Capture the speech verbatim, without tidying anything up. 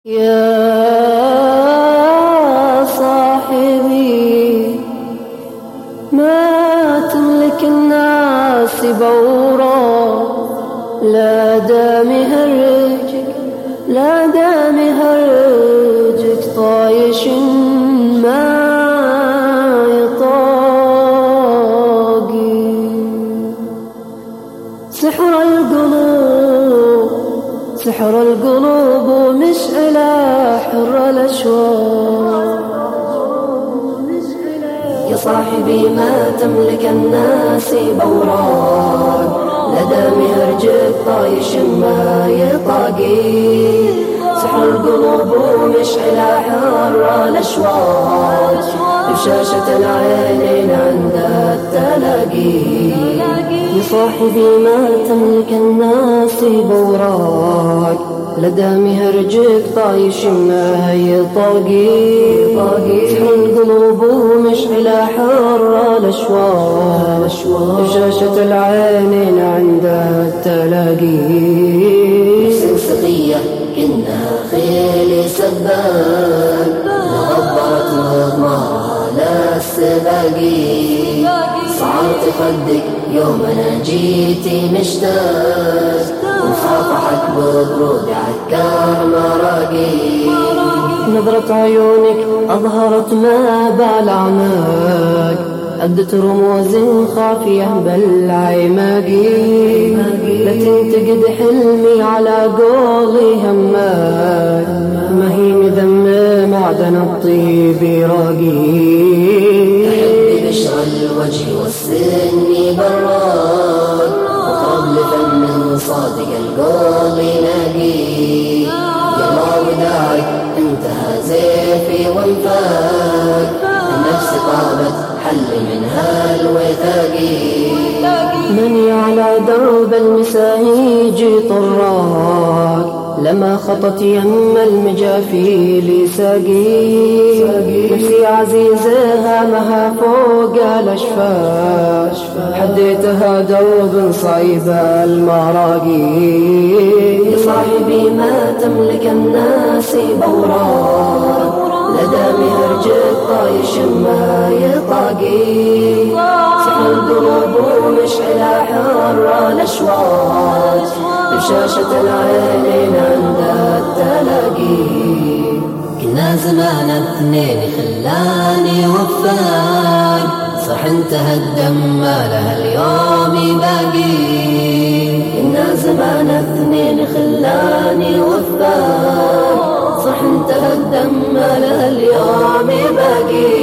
يا صاحبي ما تملك الناس بورا، لا دام يهرجك لا دام يهرجك طايش ما يطاقي. سحر القلوب سحر القلوب ومشعلة حر الأشواق. يا صاحبي ما تملك الناس بوراق، لا دام يهرجك طايش ما يطاقي. سحر القلوب ومشعلة حر الأشواق، بشاشة العينين عند التلاقي. يا صاحبي ما تملك الناس بوراق، لا دام يهرجك طايش ما يطاقي. سحر القلوب ومشعلة حر الأشواق، بشاشة العينين عند التلاقي. سنسقية كنا خيل سبان، نغبرت مضمارها للسباقي. صعرت خدك يوم انا جيتي مشتاق، وصافحك ببرود عكار مراقي. نظرة عيونك أظهرت ما بالعناك، أبدت رموز خافية بالعماقي. لا تنتقد حلمي على قولي هماك، ما هي مذمة معدن الطيب راقي. أحب بشر الوجه والسن براق، وقرب لفن صادق القول ناقي. يلا وداعك انتهى زيفي وانفاك، النفس طابت حل منها الوثاقي. من على درب المساهيج طراك، لما خطت يم المجافيل ساقي. نفسي عزيزها مها فوق الأشفاق، حديتها درب صعيب المراقي. يا صاحبي ما تملك الناس بوراق، لا دام يهرجك طايش ما يطاقي. سحر القلوب ومشعلة حر الأشواق، بشاشة العينين عند التلاقي. كنا زمان اثنين خلاني وفاق، صح انتهى الدم ما لها اليوم باقي. كنا زمان اثنين خلاني وفاق، صح انتهى الدم ما لها اليوم باقي.